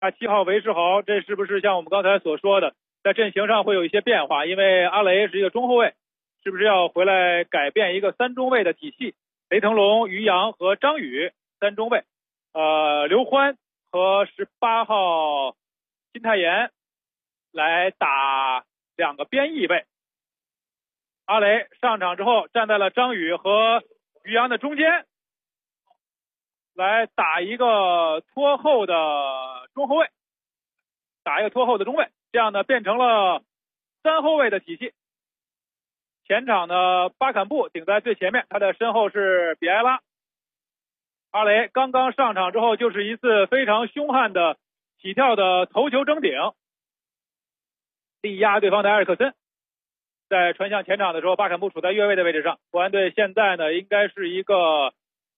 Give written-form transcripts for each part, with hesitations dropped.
7号韦世豪，这是不是像我们刚才所说的，在阵型上会有一些变化？因为阿雷是一个中后卫，是不是要回来改变一个3中卫的体系？雷腾龙、于洋和张宇3中卫，刘欢和18号金泰妍来打2个边翼位。阿雷上场之后站在了张宇和于洋的中间，来打一个拖后的中后卫，打一个拖后的中卫，这样呢变成了3后卫的体系。前场呢巴坎布顶在最前面，他的身后是比埃拉。阿雷刚刚上场之后就是一次非常凶悍的起跳的头球争顶，力压对方的埃尔克森。在传向前场的时候，巴坎布处在越位的位置上。国安队现在呢应该是一个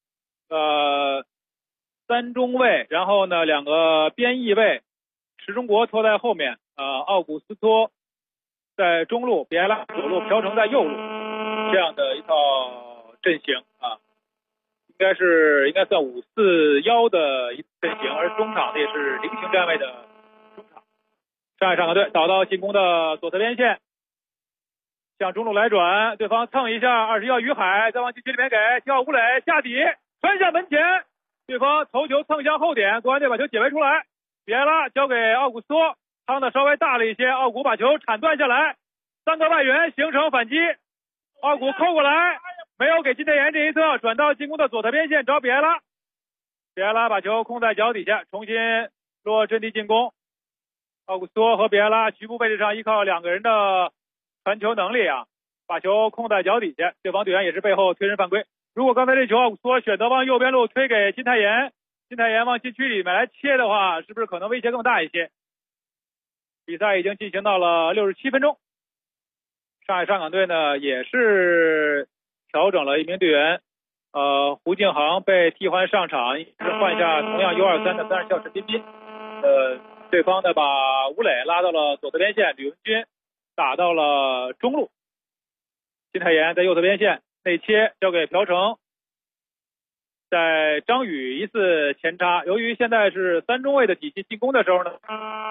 3中卫，然后呢2个边翼位，池中国拖在后面，奥古斯托在中路，比埃拉左路，朴成在右路，这样的一套阵型啊，应该算5-4-1的一阵型，而中场也是菱形站位的中场。上海上港队倒到进攻的左侧边线，向中路来转，对方蹭一下，21号于海再往禁区里面给7号吴磊下底传向门前，对方头球蹭向后点，国安队把球解围出来，比埃拉交给奥古斯托，趟的稍微大了一些，奥古把球铲断下来，3个外援形成反击，奥古扣过来，没有给金泰妍这一侧，转到进攻的左侧边线找比埃拉，比埃拉把球控在脚底下，重新落阵地进攻。奥古斯托和比埃拉局部位置上依靠2个人的传球能力啊，把球控在脚底下，对方队员也是背后推人犯规。如果刚才这球奥古斯托选择往右边路推给金泰妍，金泰妍往禁区里面来切的话，是不是可能威胁更大一些？比赛已经进行到了67分钟，上海上港队呢也是调整了一名队员，胡敬航被替换上场，是换下同样 U23 的37号陈彬彬，对方呢把吴磊拉到了左侧边线，吕文君打到了中路，金泰妍在右侧边线内切交给朴成，在张宇一次前插，由于现在是3中卫的体系进攻的时候呢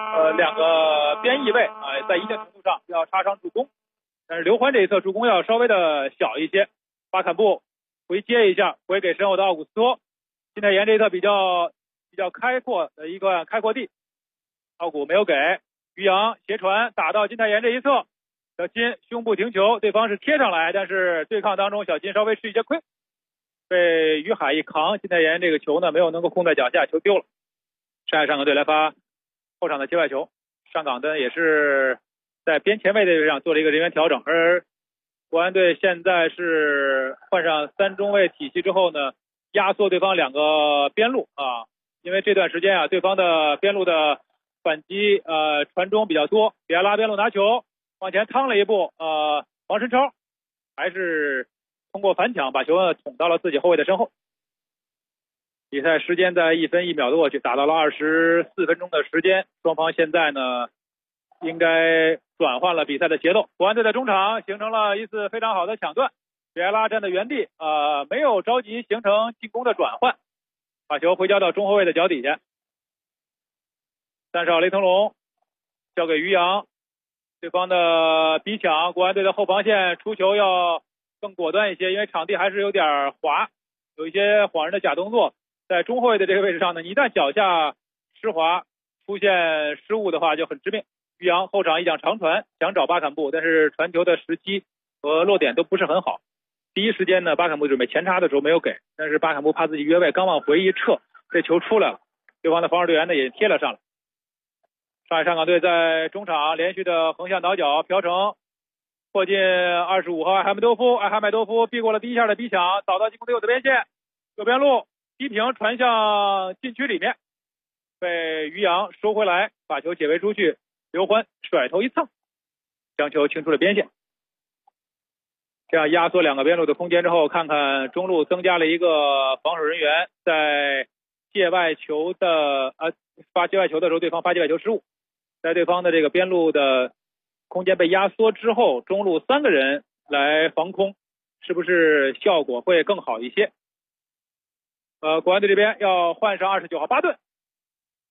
，2个边翼位在一定程度上要插上助攻，但是刘欢这一侧助攻要稍微的小一些。巴坎布回接一下，回给身后的奥古斯托，金泰妍这一侧比较开阔的一个开阔地，奥古没有给，于洋斜传打到金泰妍这一侧，小金胸部停球，对方是贴上来，但是对抗当中小金稍微吃一些亏，被于海一扛，金泰妍这个球呢没有能够控在脚下，球丢了。上海上港队来发后场的切外球，上港队也是在边前卫的位置上做了一个人员调整，而国安队现在是换上3中卫体系之后呢，压缩对方2个边路啊，因为这段时间啊，对方的边路的反击传中比较多，比埃拉边路拿球往前趟了一步，王申超还是通过反抢把球呢捅到了自己后卫的身后。比赛时间在1分1秒的过去，打到了24分钟的时间，双方现在呢应该转换了比赛的节奏。国安队在中场形成了一次非常好的抢断，比埃拉站在原地没有着急形成进攻的转换，把球回交到中后卫的脚底下。30号雷腾龙交给于洋，对方的逼抢，国安队的后防线出球要更果断一些，因为场地还是有点滑，有一些晃人的假动作。在中后卫的这个位置上呢，你一旦脚下湿滑出现失误的话就很致命。于洋后场一脚长传想找巴坎布，但是传球的时机和落点都不是很好。第一时间呢，巴坎布准备前插的时候没有给，但是巴坎布怕自己越位，刚往回一撤，这球出来了，对方的防守队员呢也贴了上来。上海上港队在中场连续的横向倒脚，朴成迫近25号艾哈迈多夫避过了第一下的逼抢，倒到进攻的右侧边线，右边路低平传向禁区里面，被于洋收回来，把球解围出去，刘欢甩头一蹭，将球清出了边线。这样压缩2个边路的空间之后，看看中路增加了一个防守人员，在界外球的发界外球的时候，对方发界外球失误，在对方的这个边路的空间被压缩之后，中路3个人来防空，是不是效果会更好一些？国安队这边要换上29号巴顿，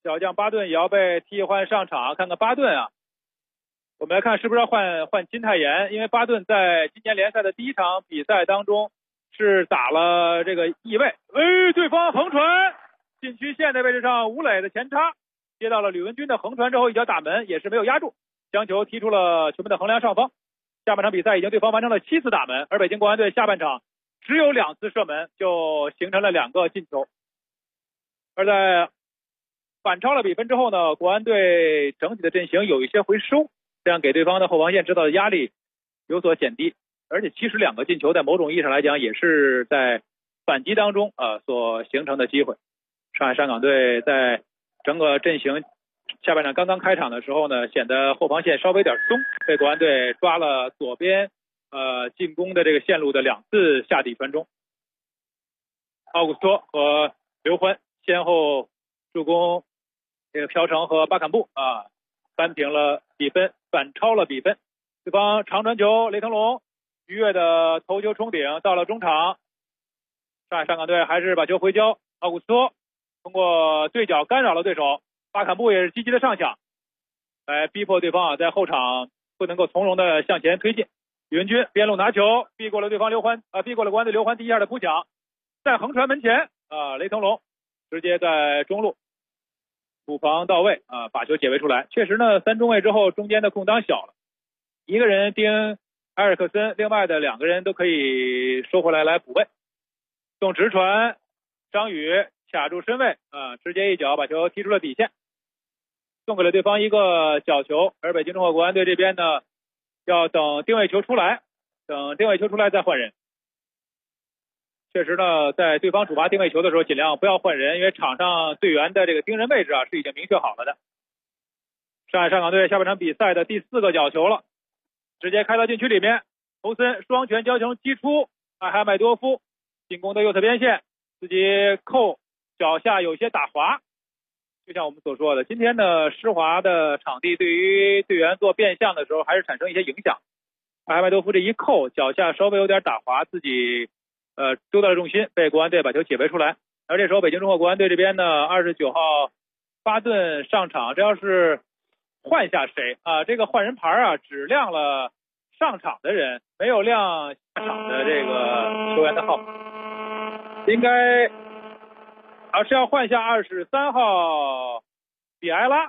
小将巴顿也要被替换上场。看看巴顿啊，我们来看是不是要换金泰妍，因为巴顿在今年联赛的第一场比赛当中是打了这个翼位，对方横传禁区线的位置上，吴磊的前插接到了吕文君的横传之后一脚打门，也是没有压住，将球踢出了球门的横梁上方。下半场比赛已经对方完成了7次打门，而北京国安队下半场只有2次射门就形成了2个进球。而在反超了比分之后呢，国安队整体的阵型有一些回收，这样给对方的后防线制造的压力有所减低。而且其实2个进球在某种意义上来讲也是在反击当中所形成的机会。上海上港队在整个阵型下半场刚刚开场的时候呢，显得后防线稍微有点松，被国安队抓了左边进攻的这个线路的2次下底传中。奥古斯托和刘欢先后助攻这个朴成和巴坎布扳平了比分，反超了比分。对方长传球，雷腾龙愉悦的头球冲顶到了中场，上海上港队还是把球回交，奥古斯托通过对角干扰了对手，巴坎布也是积极的上抢，来逼迫对方在后场不能够从容的向前推进。吕文君边路拿球，避过了对方避过了国安队刘欢第一下的扑抢，再横传门前雷腾龙直接在中路补防到位把球解围出来。确实呢，3中卫之后中间的空当小了，一个人盯埃尔克森，另外的2个人都可以收回来补位。送直传，张宇卡住身位直接一脚把球踢出了底线，送给了对方一个角球。而北京中赫国安队这边呢，要等定位球出来，再换人。确实呢，在对方主罚定位球的时候尽量不要换人，因为场上队员的这个盯人位置是已经明确好了的。上海上港队下半场比赛的第4个角球了，直接开到禁区里面，侯森双拳交球击出，艾哈迈多夫进攻的右侧边线，自己扣脚下有些打滑。就像我们所说的，今天的湿滑的场地对于队员做变向的时候还是产生一些影响。艾哈迈多夫这一扣，脚下稍微有点打滑，自己丢到了重心，被国安队把球解围出来。而这时候北京中赫国安队这边呢，29号巴顿上场，这要是换下谁这个换人牌只亮了上场的人，没有亮下场的这个球员的号码，应该是要换下23号比埃拉，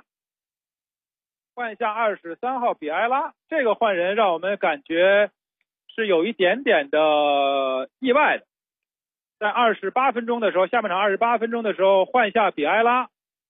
这个换人让我们感觉是有一点点的意外的。在28分钟的时候，下半场28分钟的时候换下比埃拉，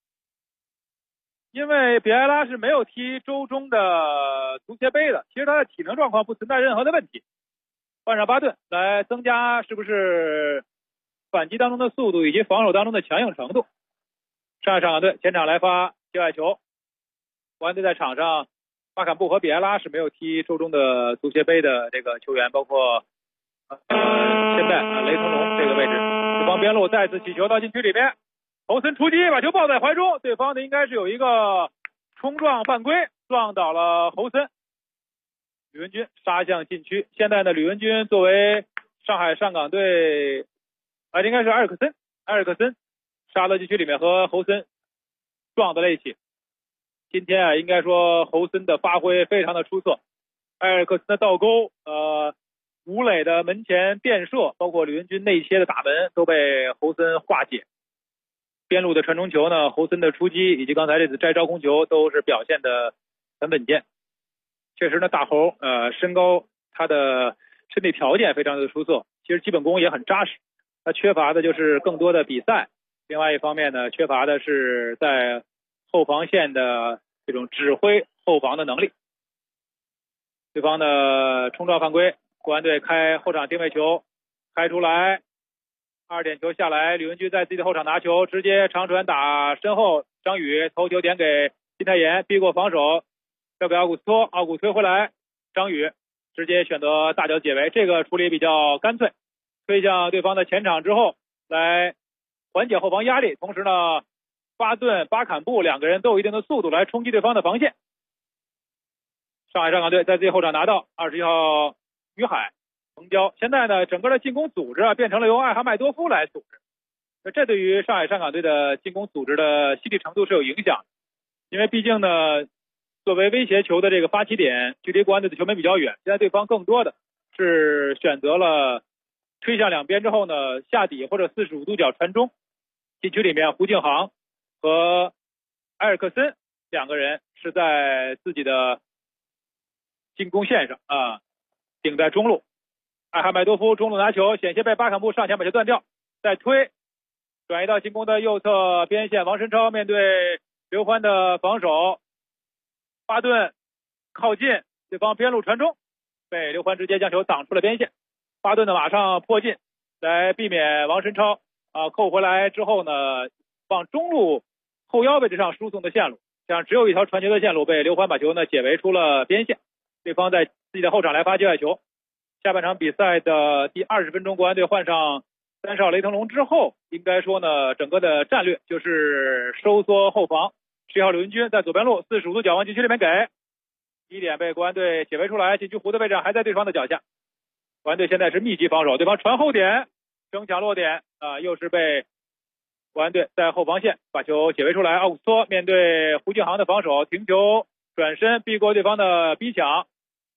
因为比埃拉是没有踢周中的足协杯的，其实他的体能状况不存在任何的问题。换上巴顿来增加是不是反击当中的速度以及防守当中的强硬程度。上海上港队前场来发界外球，国安队在场上巴坎布和比埃拉是没有踢周中的足协杯的这个球员，包括现在雷腾龙这个位置。对方边路再次起球到禁区里面，侯森出击把球抱在怀中，对方的应该是有一个冲撞犯规，撞倒了侯森。吕文君杀向禁区，现在呢吕文君作为上海上港队应该是埃尔克森杀到禁区里面和侯森撞在了一起。今天应该说侯森的发挥非常的出色，埃尔克森的倒钩吴磊的门前垫射，包括吕文君内切的打门都被侯森化解。边路的传中球呢，侯森的出击以及刚才这次摘招空球都是表现的很稳健。确实呢，大侯身高他的身体条件非常的出色，其实基本功也很扎实，他缺乏的就是更多的比赛。另外一方面呢，缺乏的是在后防线的这种指挥后防的能力。对方的冲撞犯规，国安队开后场定位球开出来，2点球下来，吕文君在自己的后场拿球，直接长传打身后，张宇头球点给金泰妍，逼过防守，交给奥古斯托，奥古推回来，张宇直接选择大脚解围，这个处理比较干脆，推向对方的前场之后来缓解后防压力，同时呢巴顿巴坎布2个人都有一定的速度来冲击对方的防线。上海上港队在自己后场拿到21号于海横交，现在呢整个的进攻组织变成了由艾哈迈多夫来组织， 那这对于上海上港队的进攻组织的犀利程度是有影响的，因为毕竟呢，作为威胁球的这个发起点，距离国安队的球门比较远，现在对方更多的是选择了推向两边之后呢，下底或者45度角传中，禁区里面胡敬航和埃尔克森两个人是在自己的进攻线上顶在中路，艾哈迈多夫中路拿球，险些被巴坎布上前把球断掉，再推转移到进攻的右侧边线，王申超面对刘欢的防守，巴顿靠近对方边路传中，被刘欢直接将球挡出了边线，巴顿呢马上迫近来避免王申超扣回来之后呢，往中路后腰位置上输送的线路，这样只有一条传球的线路被刘欢把球呢解围出了边线，对方在自己的后场来发界外球。下半场比赛的第20分钟，国安队换上3少雷腾龙之后，应该说呢，整个的战略就是收缩后防，11号刘云军在左边路45度角往禁区里面给第一点被国安队解围出来，禁区弧的位置上还在对方的脚下，国安队现在是密集防守，对方传后点争抢落点又是被国安队在后防线把球解围出来，奥古斯托面对胡敬航的防守，停球转身避过对方的逼抢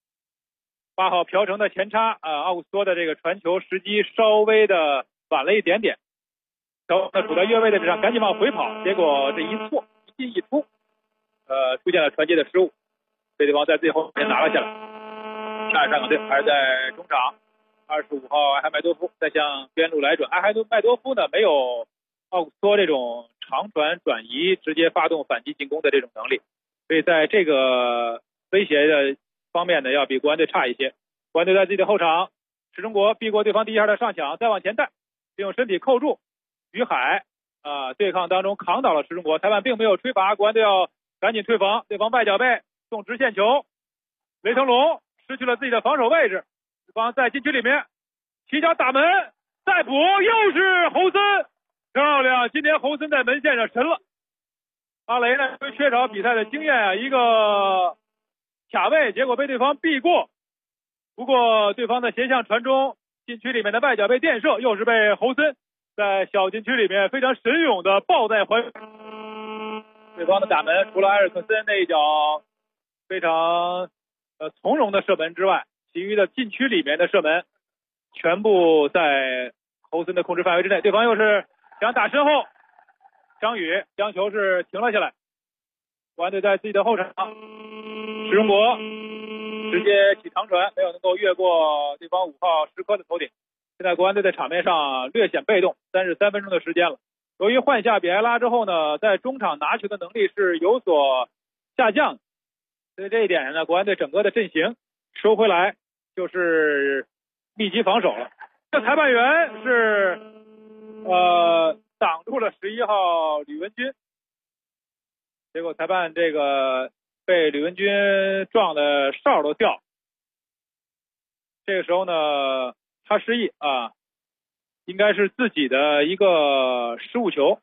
，8号朴成的前插奥古斯托的这个传球时机稍微的晚了一点点，朴成处在越位的位置上赶紧往回跑，结果这一错一进一出出现了传接的失误，被对方在自己后面拿了下来。上海上港队还是在中场，25号埃哈迈多夫再向边路来转，埃哈迈多夫呢没有奥古斯托这种长传转移直接发动反击进攻的这种能力，所以在这个威胁的方面呢要比国安队差一些。国安队在自己的后场，石中国避过对方第一下的上抢，再往前带，并用身体扣住于海对抗当中扛倒了石中国，裁判并没有吹罚，国安队要赶紧退防，对方外脚背送直线球，雷腾龙失去了自己的防守位置，对方在禁区里面起脚打门再补，又是侯森，漂亮，今天侯森在门线上神了。阿雷呢因为缺少比赛的经验一个卡位，结果被对方避过，不过对方的斜向传中，禁区里面的外脚背垫射，又是被侯森在小禁区里面非常神勇的抱在怀。对方的打门除了埃尔克森那一脚非常从容的射门之外，其余的禁区里面的射门全部在侯森的控制范围之内。对方又是想打身后，张宇将球是停了下来，国安队在自己的后场，石中国直接起长传，没有能够越过对方5号石科的头顶。现在国安队在场面上略显被动，33分钟的时间了。由于换下比埃拉之后呢，在中场拿球的能力是有所下降的，所以这一点上呢，国安队整个的阵型收回来就是密集防守了。这裁判员是挡住了11号吕文君，结果裁判这个被吕文君撞的哨都掉。这个时候呢，他失忆应该是自己的一个失误球，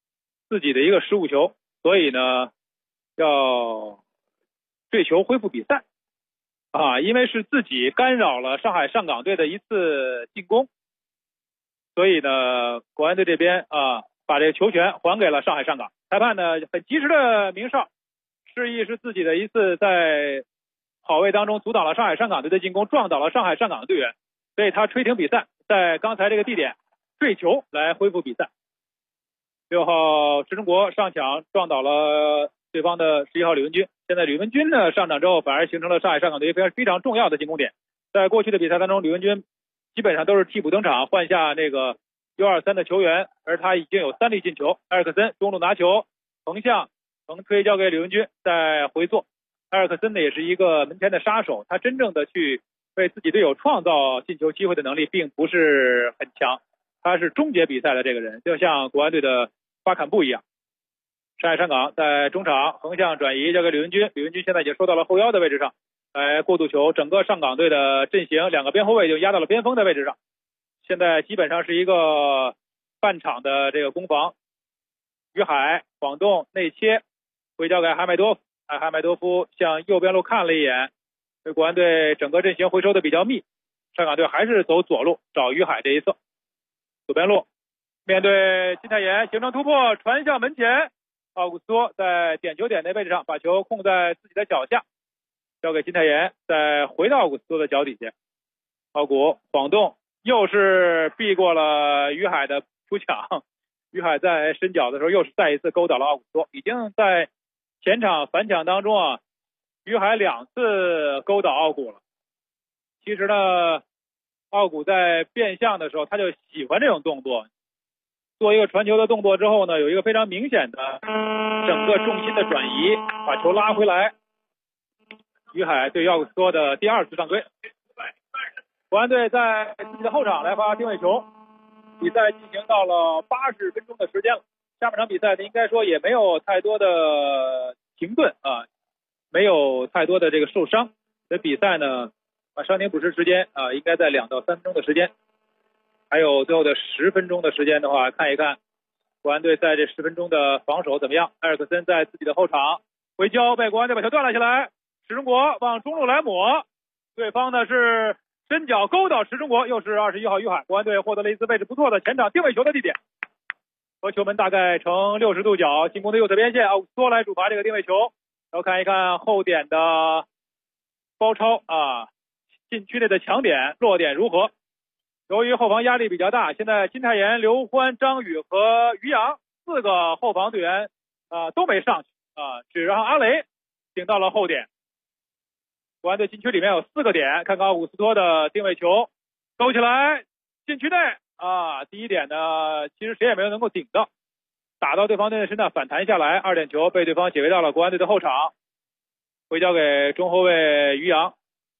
所以呢要坠球恢复比赛因为是自己干扰了上海上港队的一次进攻，所以呢国安队这边把这个球权还给了上海上港。裁判呢很及时的鸣哨，示意是自己的一次在跑位当中阻挡了上海上港队的进攻，撞倒了上海上港的队员，所以他吹停比赛，在刚才这个地点坠球来恢复比赛。6号石中国上抢撞倒了对方的11号吕文君，现在吕文君呢上场之后反而形成了上海上港队非常重要的进攻点。在过去的比赛当中，吕文君基本上都是替补登场，换下那个 U23 的球员，而他已经有3粒进球。埃尔克森中路拿球横向横推交给吕文君，再回做。埃尔克森呢也是一个门前的杀手，他真正的去为自己队友创造进球机会的能力并不是很强，他是终结比赛的这个人，就像国安队的巴坎布一样。上海上港在中场横向转移交给吕文君，吕文君现在已经收到了后腰的位置上来过渡球，整个上港队的阵型2个边后卫就压到了边锋的位置上，现在基本上是一个半场的这个攻防。于海晃动内切回交给哈迈多夫，哈迈多夫向右边路看了一眼，对国安队整个阵型回收的比较密，上港队还是走左路找于海这一侧，左边路面对金泰妍形成突破，传向门前，奥古斯托在点球点的位置上把球控在自己的脚下，交给金泰妍，再回到奥古斯托的脚底下。奥古晃动，又是避过了于海的扑抢。于海在伸脚的时候又是再一次勾倒了奥古斯托。已经在前场反抢当中啊，于海2次勾倒奥古了。其实呢，奥古在变向的时候他就喜欢这种动作，做一个传球的动作之后呢，有一个非常明显的整个重心的转移，把球拉回来。于海对奥古斯托的第2次上推。国安队在自己的后场来发定位球，比赛进行到了80分钟的时间了。下半场比赛呢，应该说也没有太多的停顿啊，没有太多的这个受伤，所以比赛呢，伤停补时时间啊，应该在2到3分钟的时间。还有最后的10分钟的时间的话，看一看国安队在这10分钟的防守怎么样。埃尔克森在自己的后场回交，被国安队把球断了下来。石中国往中路来抹，对方呢是伸脚勾倒石中国，又是21号于海。国安队获得了一次位置不错的前场定位球的地点，和球门大概呈60度角，进攻的右侧边线，奥古斯托来主罚这个定位球。然后看一看后点的包抄啊，禁区内的强点弱点如何。由于后防压力比较大，现在金泰妍、刘欢、张宇和于洋4个后防队员都没上去啊，只让阿雷顶到了后点。国安队禁区里面有4个点，看看奥古斯托的定位球，勾起来，禁区内啊，第一点呢，其实谁也没有能够顶到，打到对方队的身上反弹下来，2点球被对方解围到了国安队的后场，回交给中后卫于洋。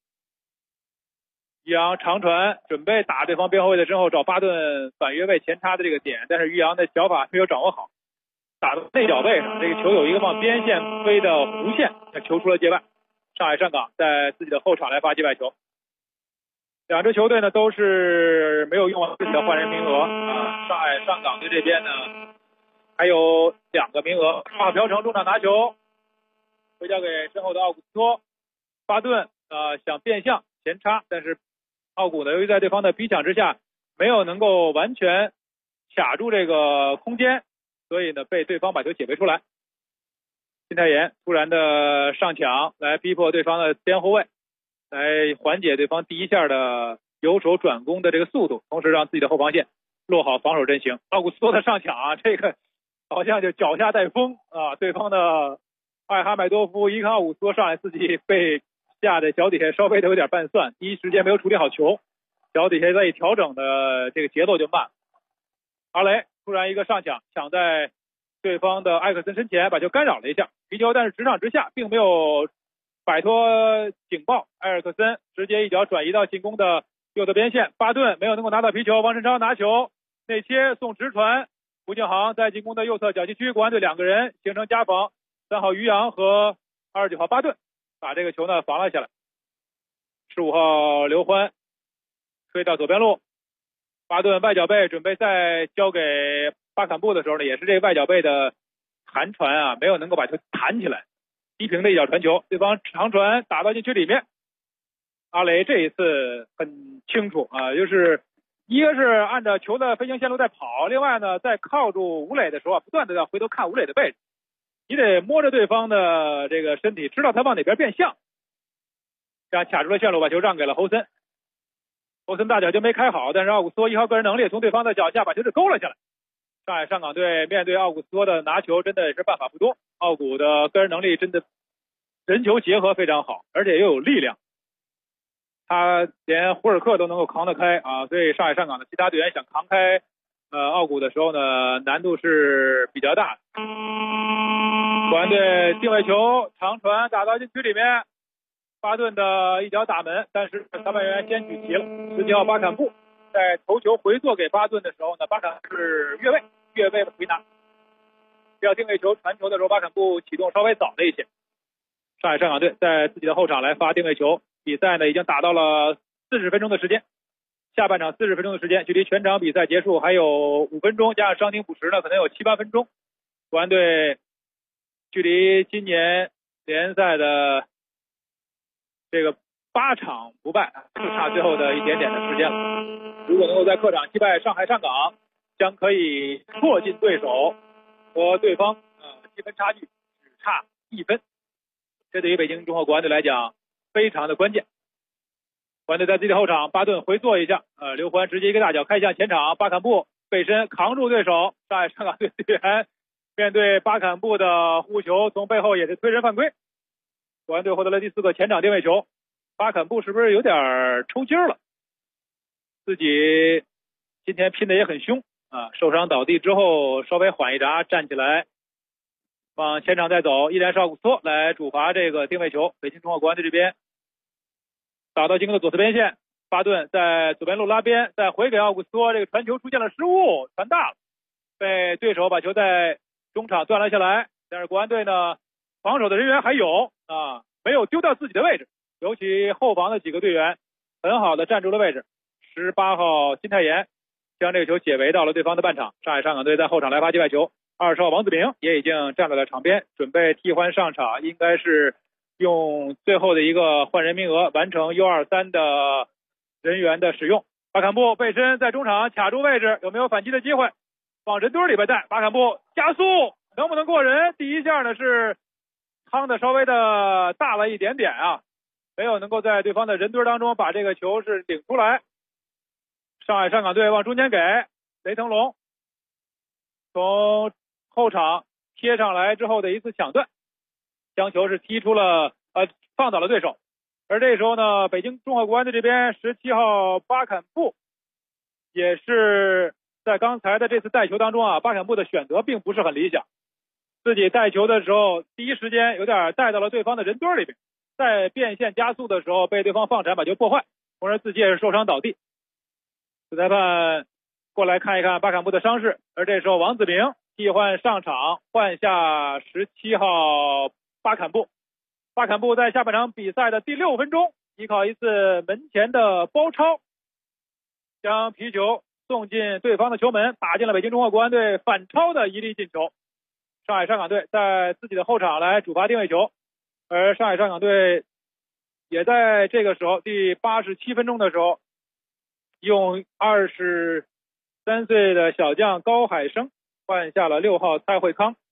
于洋长传准备打对方边后卫的身后，找巴顿反越位前插的这个点，但是于洋的脚法没有掌握好，打到内脚背上，这个球有一个往边线飞的弧线，球出了界外。上海上港在自己的后场来发界外球。2支球队呢都是没有用完自己的换人名额啊。上海上港队这边呢还有2个名额，马朴成中场拿球，回交给身后的奥古斯托。巴顿想变向前插，但是奥古呢由于在对方的逼抢之下没有能够完全卡住这个空间，所以呢被对方把球解围出来。金泰妍突然的上抢来逼迫对方的边后卫，来缓解对方第一下的由守转攻的这个速度，同时让自己的后防线落好防守阵型。奥古斯托的上抢啊，这个好像就脚下带风啊，对方的艾哈迈多夫一看奥古斯托上来，自己被下的脚底下稍微的有点拌蒜，第一时间没有处理好球，脚底下再一调整的这个节奏就慢。阿雷突然一个上抢，抢在对方的埃克森身前，把球干扰了一下，皮球但是直上直下，并没有摆脱警报。埃尔克森直接一脚转移到进攻的右侧边线，巴顿没有能够拿到皮球，王晨超拿球内切送直传，吴敬航在进攻的右侧角禁区，国安队2个人形成夹防，3号于洋和29号巴顿把这个球呢防了下来。15号刘欢推到左边路，巴顿外脚背准备再交给巴坎布的时候呢，也是这个外脚背的弹传啊，没有能够把球弹起来，低平的一脚传球，对方长传打到禁区里面。阿雷这一次很清楚啊，就是一个是按照球的飞行线路在跑，另外呢在靠住吴磊的时候不断的要回头看吴磊的位置，你得摸着对方的这个身体，知道他往哪边变向，这样卡住了线路，把球让给了侯森。侯森大脚就没开好，但是奥古斯托1号个人能力从对方的脚下把球给勾了下来。上海上港队面对奥古斯托的拿球真的是办法不多，奥古的个人能力真的人球结合非常好，而且又有力量，他连胡尔克都能够扛得开啊，所以上海上港的其他队员想扛开奥古的时候呢，难度是比较大的。国安队定位球长传打到禁区里面，巴顿的一脚打门，但是裁判员先举旗了。17号巴坎布在头球回做给巴顿的时候呢，巴坎是越位回拿。要定位球传球的时候，巴坎布启动稍微早了一些。上海上港队在自己的后场来发定位球，比赛呢已经打到了40分钟的时间，下半场40分钟的时间，距离全场比赛结束还有5分钟，加上伤停补时呢，可能有7、8分钟。国安队距离今年联赛的这个8场不败，就差最后的一点点的时间了。如果能够在客场击败上海上港， 将可以迫近对手和对方积分差距只差1分，这对于北京中赫国安队来讲非常的关键。国安队在自己的后场，巴顿回做一下，刘欢直接一个大脚开向前场，巴坎布背身扛住对手，上海上港队队员面对巴坎布的护球，从背后也是推人犯规。国安队获得了第4个前场定位球，巴坎布是不是有点抽筋了？自己今天拼的也很凶受伤倒地之后稍微缓一闸，站起来往前场再走，依然是奥古斯托来主罚这个定位球。北京中赫国安队这边打到进攻的左侧边线，巴顿在左边路拉边，再回给奥古斯托，这个传球出现了失误，传大了，被对手把球在中场断了下来。但是国安队呢，防守的人员还有没有丢掉自己的位置，尤其后防的几个队员很好的站住了位置。18号金泰妍将这个球解围到了对方的半场，上海上港队在后场来发界外球，20号王子明也已经站在了场边，准备替换上场，应该是用最后的一个换人名额完成 U23 的人员的使用。巴坎布背身在中场卡住位置，有没有反击的机会？往人堆里边带，巴坎布加速能不能过人？第一下呢是趟的稍微的大了一点点没有能够在对方的人堆当中把这个球是领出来。上海上港队往中间给雷腾龙，从后场贴上来之后的一次抢断，将球是踢出了放倒了对手。而这时候呢，北京中赫国安队这边17号巴坎布也是在刚才的这次带球当中巴坎布的选择并不是很理想，自己带球的时候第一时间有点带到了对方的人堆里边，在变线加速的时候被对方放铲把球破坏，同时自己也是受伤倒地。主裁判过来看一看巴坎布的伤势，而这时候王子明替换上场，换下17号巴坎布。巴坎布在下半场比赛的第6分钟，依靠一次门前的包抄，将皮球送进对方的球门，打进了北京中赫国安队反超的一粒进球。上海上港队在自己的后场来主罚定位球，而上海上港队也在这个时候第87分钟的时候，用23岁的小将高海生换下了6号蔡慧康。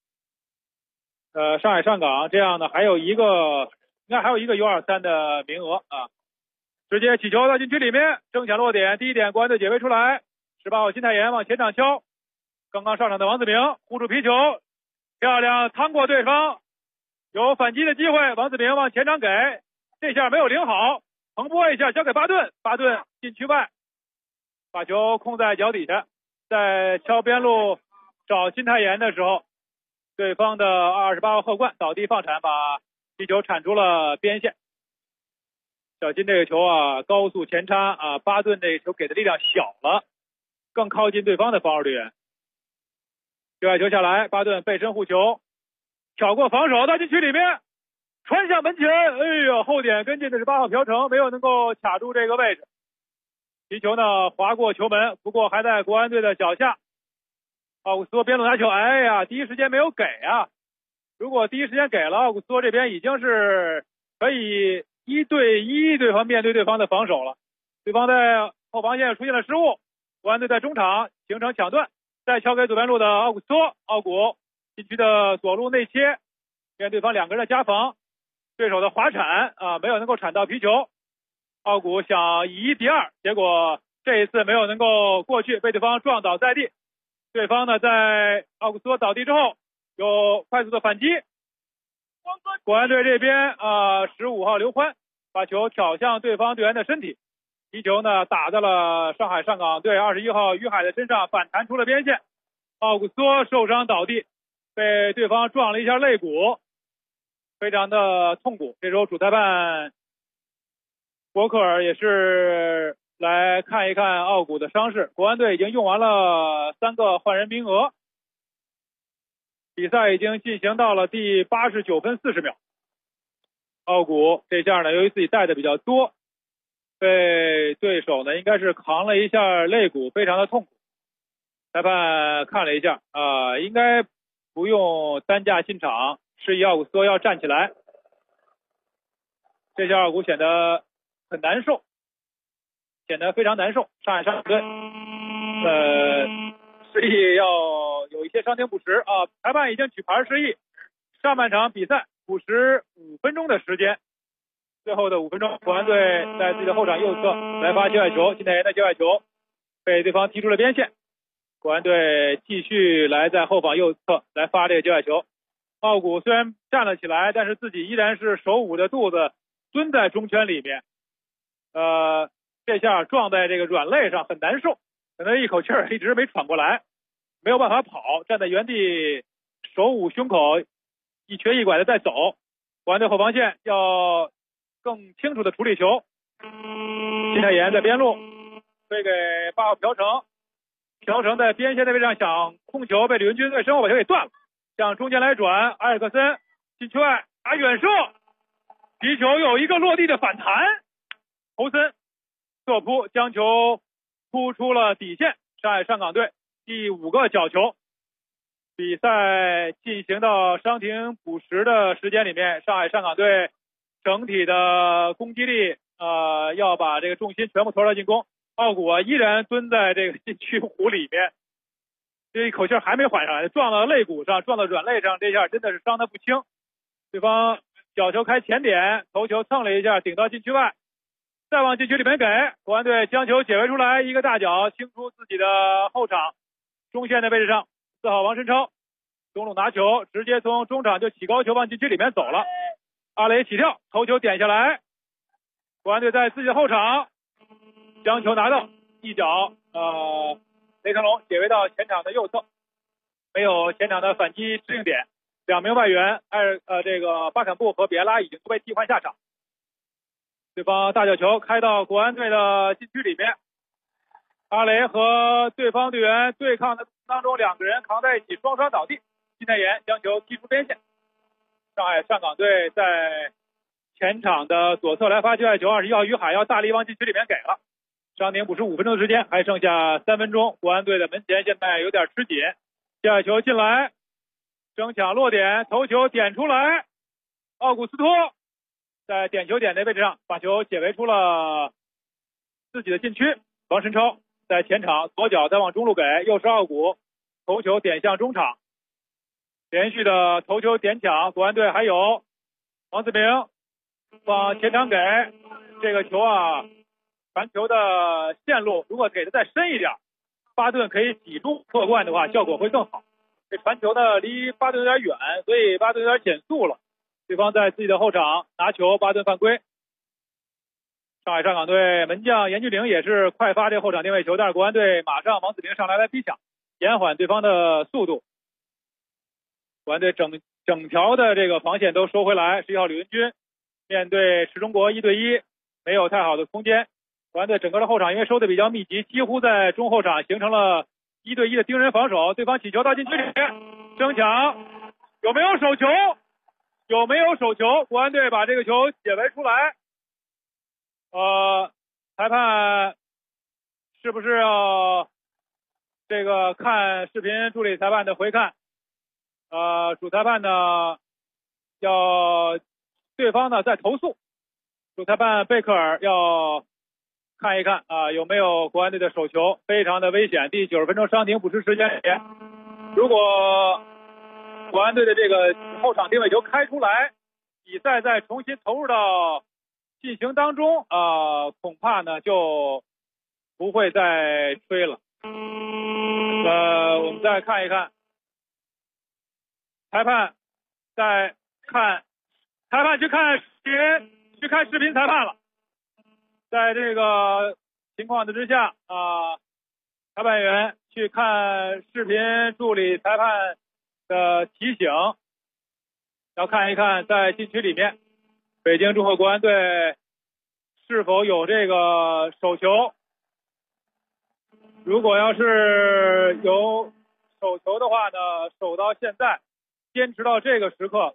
上海上港这样的还有一个，应该还有一个 U23 的名额直接起球到禁区里面，正抢落点，第一点国安队解围出来，18号金泰妍往前场敲，刚刚上场的王子明护住皮球，漂亮趟过对方，有反击的机会，王子明往前场给，这下没有领好，横拨一下交给巴顿，巴顿禁区外把球控在脚底下，在敲边路找金泰妍的时候，对方的28号贺冠倒地放铲，把皮球铲出了边线。小金这个球高速前插巴顿这个球给的力量小了，更靠近对方的防守队员。界外球下来，巴顿背身护球，挑过防守到禁区里面，传向门前，后点跟进的是8号朴成，没有能够卡住这个位置。皮球呢划过球门，不过还在国安队的脚下。奥古斯托边路拿球，第一时间没有给如果第一时间给了，奥古斯托这边已经是可以1对1对方面对对方的防守了。对方在后防线出现了失误，国安队在中场形成抢断，再敲给左边路的奥古斯托，奥古禁区的左路内切，跟对方2个人的夹防，对手的滑铲没有能够铲到皮球。奥古想以1敌2，结果这一次没有能够过去，被对方撞倒在地。对方呢在奥古斯托倒地之后有快速的反击，国安队这边15号刘欢把球挑向对方队员的身体，皮球呢打在了上海上港队21号于海的身上，反弹出了边线，奥古斯托受伤倒地，被对方撞了一下肋骨，非常的痛苦。这时候主裁判博克尔也是来看一看奥古的伤势。国安队已经用完了3个换人名额，比赛已经进行到了第89分40秒。奥古这下呢，由于自己带的比较多，被对手呢应该是扛了一下肋骨，非常的痛苦。裁判看了一下应该不用担架进场，示意奥古斯托要站起来。这下奥古显得很难受，显得非常难受。上海上港队示意要有一些伤停补时啊。裁判已经举牌示意，上半场比赛补时5分钟的时间，最后的5分钟，国安队在自己的后场右侧来发界外球，金泰妍的界外球被对方踢出了边线，国安队继续来在后防右侧来发这个界外球。奥古虽然站了起来，但是自己依然是手捂着肚子蹲在中圈里面，这下撞在这个软肋上很难受，可能一口气一直没喘过来，没有办法跑，站在原地手捂胸口，一瘸一拐的在走。国安队后防线要更清楚的处理球，金泰妍在边路推给8号朴成，朴成在边线的位置上想控球，被李文军在身后把球给断了，向中间来转，埃尔克森禁区外打远射，皮球有一个落地的反弹，侯森侧扑将球扑出了底线，上海上港队第5个角球。比赛进行到伤停补时的时间里面，上海上港队整体的攻击力要把这个重心全部投入到进攻。奥古依然蹲在这个禁区弧里面，这一口气还没缓上来，撞到肋骨上，撞到软肋上，这下真的是伤得不轻。对方角球开前点，头球蹭了一下，顶到禁区外，再往禁区里面给国安队将球解围出来，一个大脚清出自己的后场中线的位置上，4号王申超中路拿球，直接从中场就起高球往禁区里面走了。阿雷起跳，头球点下来，国安队在自己的后场将球拿到，一脚雷腾龙解围到前场的右侧，没有前场的反击指定点，2名外援这个巴坎布和比埃拉已经都被替换下场。对方大脚球开到国安队的禁区里面，阿雷和对方队员对抗的当中，2个人扛在一起，双双倒地。金泰妍将球踢出边线，上海上港队在前场的左侧来发界外球，21号于海要大力往禁区里面给了。伤停补时5分钟的时间，还剩下3分钟，国安队的门前现在有点吃紧。界外球进来，争抢落点，头球点出来，奥古斯托在点球点的位置上把球解围出了自己的禁区。王申超在前场左脚再往中路给，又是奥古，头球点向中场，连续的头球点抢，国安队还有王子明往前场给，这个球传球的线路如果给的再深一点，巴顿可以挤住客冠的话，效果会更好。这传球呢离巴顿有点远，所以巴顿有点减速了。对方在自己的后场拿球，巴顿犯规。上海上港队门将严俊凌也是快发这后场定位球，但是国安队马上王子明上来逼抢，延缓对方的速度。国安队整条的这个防线都收回来，11号李文军面对池中国1对1，没有太好的空间。国安队整个的后场因为收的比较密集，几乎在中后场形成了1对1的盯人防守。对方起球到禁区里面争抢，有没有手球？有没有手球？国安队把这个球解围出来。裁判是不是要这个看视频助理裁判的回看？主裁判呢要对方呢在投诉，主裁判贝克尔要看一看有没有国安队的手球，非常的危险。第90分钟伤停补时时间里面，如果国安队的这个后场定位球开出来，比赛再重新投入到进行当中恐怕呢就不会再吹了。我们再看一看，裁判去看视频裁判了。在这个情况的之下裁判员去看视频助理裁判的提醒，要看一看在禁区里面北京中赫国安队是否有这个手球。如果要是有手球的话呢，守到现在坚持到这个时刻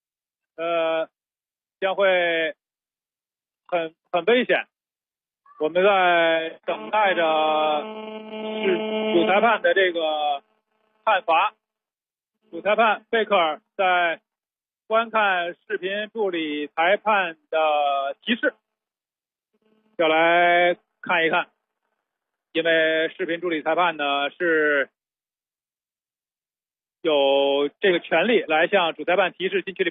将会很危险。我们在等待着主裁判的这个判罚。主裁判贝克尔在观看视频助理裁判的提示，要来看一看，因为视频助理裁判呢是有这个权利来向主裁判提示禁区里边。